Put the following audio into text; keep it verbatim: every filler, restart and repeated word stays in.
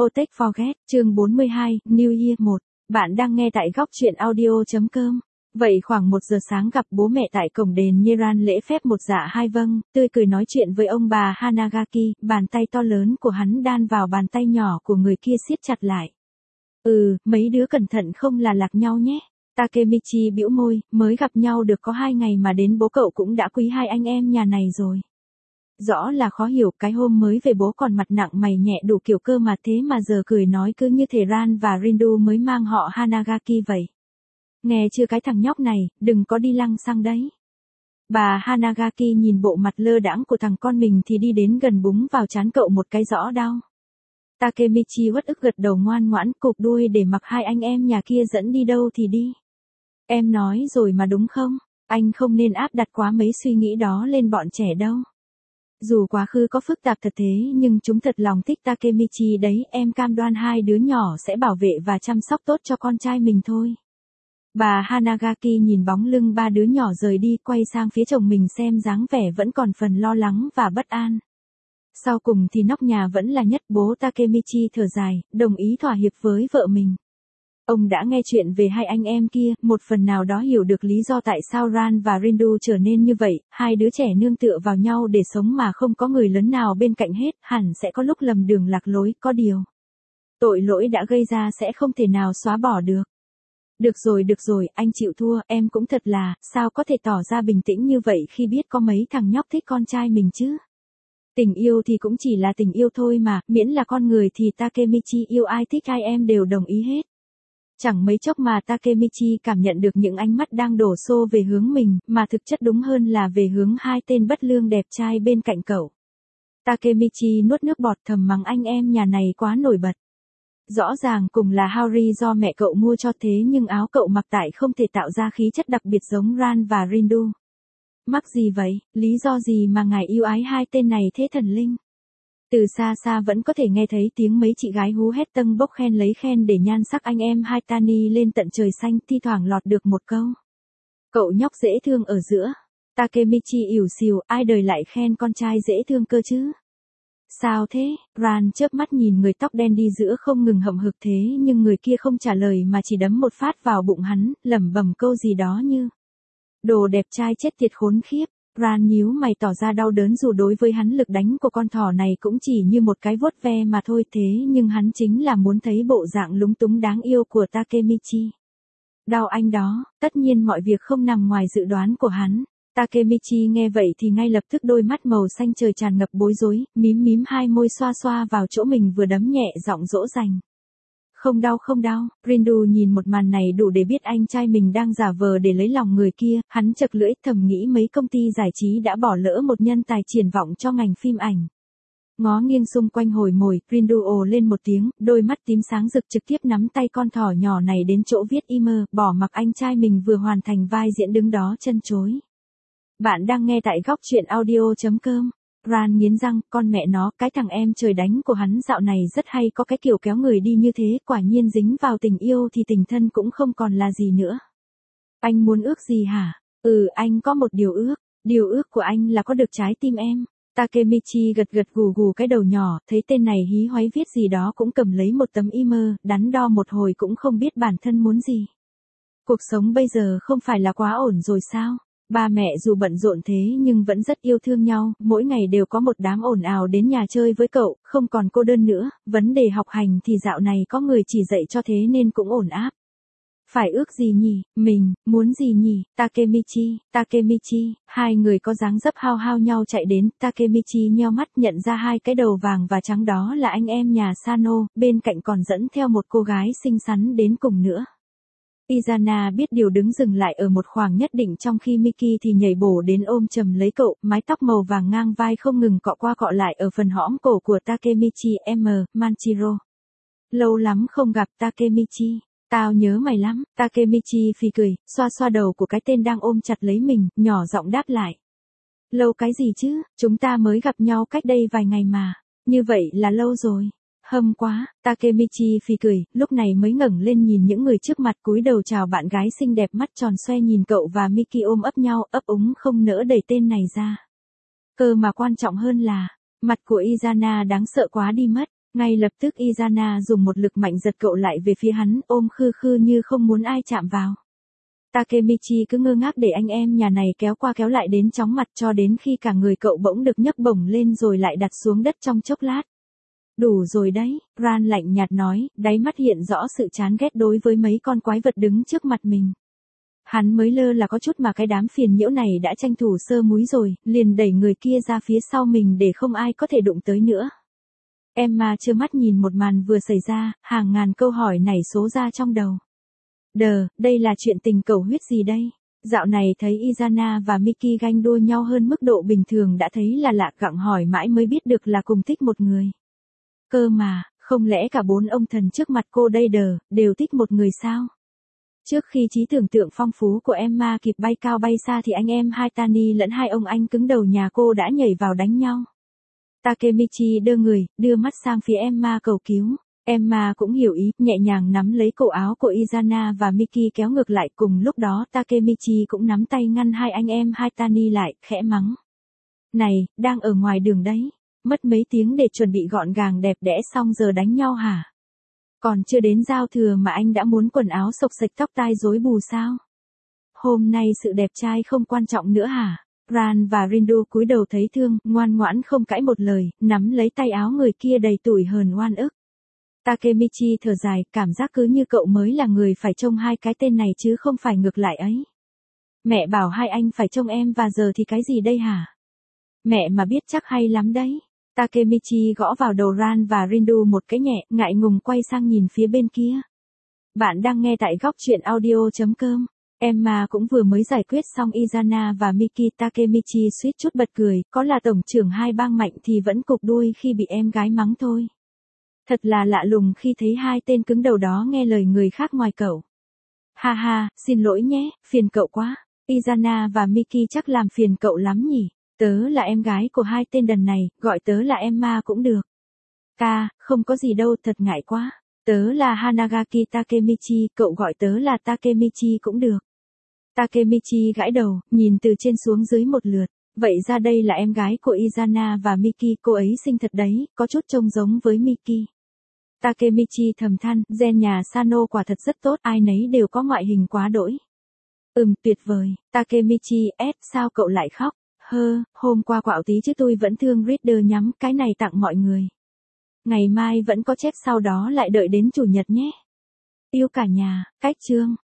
Otech Forget, chương bốn mươi hai, New Year một. Bạn đang nghe tại góc truyện audio.com. Vậy khoảng một giờ sáng gặp bố mẹ tại cổng đền Nyeran lễ phép một dạ hai vâng, tươi cười nói chuyện với ông bà Hanagaki, bàn tay to lớn của hắn đan vào bàn tay nhỏ của người kia siết chặt lại. Ừ, mấy đứa cẩn thận không là lạc nhau nhé. Takemichi bĩu môi, mới gặp nhau được có hai ngày mà đến bố cậu cũng đã quý hai anh em nhà này rồi. Rõ là khó hiểu, cái hôm mới về bố còn mặt nặng mày nhẹ đủ kiểu cơ mà thế mà giờ cười nói cứ như thể Ran và Rindu mới mang họ Hanagaki vậy. Nghe chưa cái thằng nhóc này, đừng có đi lăng xăng đấy. Bà Hanagaki nhìn bộ mặt lơ đãng của thằng con mình thì đi đến gần búng vào trán cậu một cái rõ đau. Takemichi uất ức gật đầu ngoan ngoãn cụp đuôi để mặc hai anh em nhà kia dẫn đi đâu thì đi. Em nói rồi mà đúng không, anh không nên áp đặt quá mấy suy nghĩ đó lên bọn trẻ đâu. Dù quá khứ có phức tạp thật thế nhưng chúng thật lòng thích Takemichi đấy, em cam đoan hai đứa nhỏ sẽ bảo vệ và chăm sóc tốt cho con trai mình thôi. Bà Hanagaki nhìn bóng lưng ba đứa nhỏ rời đi, quay sang phía chồng mình xem dáng vẻ vẫn còn phần lo lắng và bất an. Sau cùng thì nóc nhà vẫn là nhất, bố Takemichi thở dài, đồng ý thỏa hiệp với vợ mình. Ông đã nghe chuyện về hai anh em kia, một phần nào đó hiểu được lý do tại sao Ran và Rindu trở nên như vậy, hai đứa trẻ nương tựa vào nhau để sống mà không có người lớn nào bên cạnh hết, hẳn sẽ có lúc lầm đường lạc lối, có điều. Tội lỗi đã gây ra sẽ không thể nào xóa bỏ được. Được rồi được rồi, anh chịu thua, em cũng thật là, sao có thể tỏ ra bình tĩnh như vậy khi biết có mấy thằng nhóc thích con trai mình chứ. Tình yêu thì cũng chỉ là tình yêu thôi mà, miễn là con người thì Takemichi yêu ai thích ai em đều đồng ý hết. Chẳng mấy chốc mà Takemichi cảm nhận được những ánh mắt đang đổ xô về hướng mình, mà thực chất đúng hơn là về hướng hai tên bất lương đẹp trai bên cạnh cậu. Takemichi nuốt nước bọt thầm mắng anh em nhà này quá nổi bật. Rõ ràng cùng là Haori do mẹ cậu mua cho thế nhưng áo cậu mặc tại không thể tạo ra khí chất đặc biệt giống Ran và Rindu. Mắc gì vậy, lý do gì mà ngài yêu ái hai tên này thế thần linh? Từ xa xa vẫn có thể nghe thấy tiếng mấy chị gái hú hét tâng bốc khen lấy khen để nhan sắc anh em hai Tani lên tận trời xanh, thi thoảng lọt được một câu. Cậu nhóc dễ thương ở giữa. Takemichi ỉu xìu, ai đời lại khen con trai dễ thương cơ chứ? Sao thế? Ran chớp mắt nhìn người tóc đen đi giữa không ngừng hậm hực thế nhưng người kia không trả lời mà chỉ đấm một phát vào bụng hắn, lẩm bẩm câu gì đó như. Đồ đẹp trai chết tiệt khốn khiếp. Ran nhíu mày tỏ ra đau đớn dù đối với hắn lực đánh của con thỏ này cũng chỉ như một cái vuốt ve mà thôi thế nhưng hắn chính là muốn thấy bộ dạng lúng túng đáng yêu của Takemichi. Đau anh đó, tất nhiên mọi việc không nằm ngoài dự đoán của hắn. Takemichi nghe vậy thì ngay lập tức đôi mắt màu xanh trời tràn ngập bối rối, mím mím hai môi xoa xoa vào chỗ mình vừa đấm nhẹ giọng dỗ dành. Không đau không đau, Rindu nhìn một màn này đủ để biết anh trai mình đang giả vờ để lấy lòng người kia, hắn chật lưỡi thầm nghĩ mấy công ty giải trí đã bỏ lỡ một nhân tài triển vọng cho ngành phim ảnh. Ngó nghiêng xung quanh hồi mồi, Rindu ồ lên một tiếng, đôi mắt tím sáng rực trực tiếp nắm tay con thỏ nhỏ này đến chỗ viết email, bỏ mặc anh trai mình vừa hoàn thành vai diễn đứng đó chân chối. Bạn đang nghe tại góc truyện audio.com. Ran nghiến răng, con mẹ nó, cái thằng em trời đánh của hắn dạo này rất hay có cái kiểu kéo người đi như thế, quả nhiên dính vào tình yêu thì tình thân cũng không còn là gì nữa. Anh muốn ước gì hả? Ừ, anh có một điều ước, điều ước của anh là có được trái tim em. Takemichi gật gật gù gù cái đầu nhỏ, thấy tên này hí hoáy viết gì đó cũng cầm lấy một tấm email, đắn đo một hồi cũng không biết bản thân muốn gì. Cuộc sống bây giờ không phải là quá ổn rồi sao? Ba mẹ dù bận rộn thế nhưng vẫn rất yêu thương nhau, mỗi ngày đều có một đám ồn ào đến nhà chơi với cậu, không còn cô đơn nữa, vấn đề học hành thì dạo này có người chỉ dạy cho thế nên cũng ổn áp. Phải ước gì nhỉ, mình, muốn gì nhỉ, Takemichi, Takemichi, hai người có dáng dấp hao hao nhau chạy đến, Takemichi nheo mắt nhận ra hai cái đầu vàng và trắng đó là anh em nhà Sano, bên cạnh còn dẫn theo một cô gái xinh xắn đến cùng nữa. Izana biết điều đứng dừng lại ở một khoảng nhất định trong khi Miki thì nhảy bổ đến ôm chầm lấy cậu, mái tóc màu vàng ngang vai không ngừng cọ qua cọ lại ở phần hõm cổ của Takemichi M. Manchiro. Lâu lắm không gặp Takemichi, tao nhớ mày lắm, Takemichi phì cười, xoa xoa đầu của cái tên đang ôm chặt lấy mình, nhỏ giọng đáp lại. Lâu cái gì chứ, chúng ta mới gặp nhau cách đây vài ngày mà, như vậy là lâu rồi. Hâm quá, Takemichi phì cười, lúc này mới ngẩng lên nhìn những người trước mặt cúi đầu chào bạn gái xinh đẹp mắt tròn xoe nhìn cậu và Miki ôm ấp nhau, ấp úng không nỡ đẩy tên này ra. Cơ mà quan trọng hơn là, mặt của Izana đáng sợ quá đi mất. Ngay lập tức Izana dùng một lực mạnh giật cậu lại về phía hắn, ôm khư khư như không muốn ai chạm vào. Takemichi cứ ngơ ngác để anh em nhà này kéo qua kéo lại đến chóng mặt cho đến khi cả người cậu bỗng được nhấc bổng lên rồi lại đặt xuống đất trong chốc lát. Đủ rồi đấy, Ran lạnh nhạt nói, đáy mắt hiện rõ sự chán ghét đối với mấy con quái vật đứng trước mặt mình. Hắn mới lơ là có chút mà cái đám phiền nhiễu này đã tranh thủ sơ múi rồi, liền đẩy người kia ra phía sau mình để không ai có thể đụng tới nữa. Emma trơ mắt nhìn một màn vừa xảy ra, hàng ngàn câu hỏi nảy số ra trong đầu. Đờ, đây là chuyện tình cầu huyết gì đây? Dạo này thấy Izana và Miki ganh đua nhau hơn mức độ bình thường đã thấy là lạ, gặng hỏi mãi mới biết được là cùng thích một người. Cơ mà, không lẽ cả bốn ông thần trước mặt cô đây đờ, đều thích một người sao? Trước khi trí tưởng tượng phong phú của Emma kịp bay cao bay xa thì anh em hai Tani lẫn hai ông anh cứng đầu nhà cô đã nhảy vào đánh nhau. Takemichi đơ người, đưa mắt sang phía Emma cầu cứu. Emma cũng hiểu ý, nhẹ nhàng nắm lấy cổ áo của Izana và Miki kéo ngược lại, cùng lúc đó Takemichi cũng nắm tay ngăn hai anh em hai Tani lại, khẽ mắng. Này, đang ở ngoài đường đấy, mất mấy tiếng để chuẩn bị gọn gàng đẹp đẽ xong giờ đánh nhau hả? Còn chưa đến giao thừa mà anh đã muốn quần áo xộc xệch tóc tai rối bù sao? Hôm nay sự đẹp trai không quan trọng nữa hả? Ran và Rindo cúi đầu thấy thương, ngoan ngoãn không cãi một lời, nắm lấy tay áo người kia đầy tủi hờn oan ức. Takemichi thở dài, cảm giác cứ như cậu mới là người phải trông hai cái tên này chứ không phải ngược lại ấy. Mẹ bảo hai anh phải trông em và giờ thì cái gì đây hả? Mẹ mà biết chắc hay lắm đấy. Takemichi gõ vào đầu Ran và Rindu một cái nhẹ, ngại ngùng quay sang nhìn phía bên kia. Bạn đang nghe tại góc truyện audio chấm com. Emma cũng vừa mới giải quyết xong Izana và Miki. Takemichi suýt chút bật cười, có là tổng trưởng hai bang mạnh thì vẫn cục đuôi khi bị em gái mắng thôi. Thật là lạ lùng khi thấy hai tên cứng đầu đó nghe lời người khác ngoài cậu. Ha ha, xin lỗi nhé, phiền cậu quá. Izana và Miki chắc làm phiền cậu lắm nhỉ. Tớ là em gái của hai tên đần này, gọi tớ là Emma cũng được. Ca, không có gì đâu, thật ngại quá. Tớ là Hanagaki Takemichi, cậu gọi tớ là Takemichi cũng được. Takemichi gãi đầu, nhìn từ trên xuống dưới một lượt. Vậy ra đây là em gái của Izana và Miki, cô ấy xinh thật đấy, có chút trông giống với Miki. Takemichi thầm than, gen nhà Sano quả thật rất tốt, ai nấy đều có ngoại hình quá đỗi. Ừm, tuyệt vời. Takemichi, ép, sao cậu lại khóc? Hơ, hôm qua quạo tí chứ tôi vẫn thương Reader nhắm cái này tặng mọi người. Ngày mai vẫn có chép, sau đó lại đợi đến chủ nhật nhé. Yêu cả nhà, cách chương.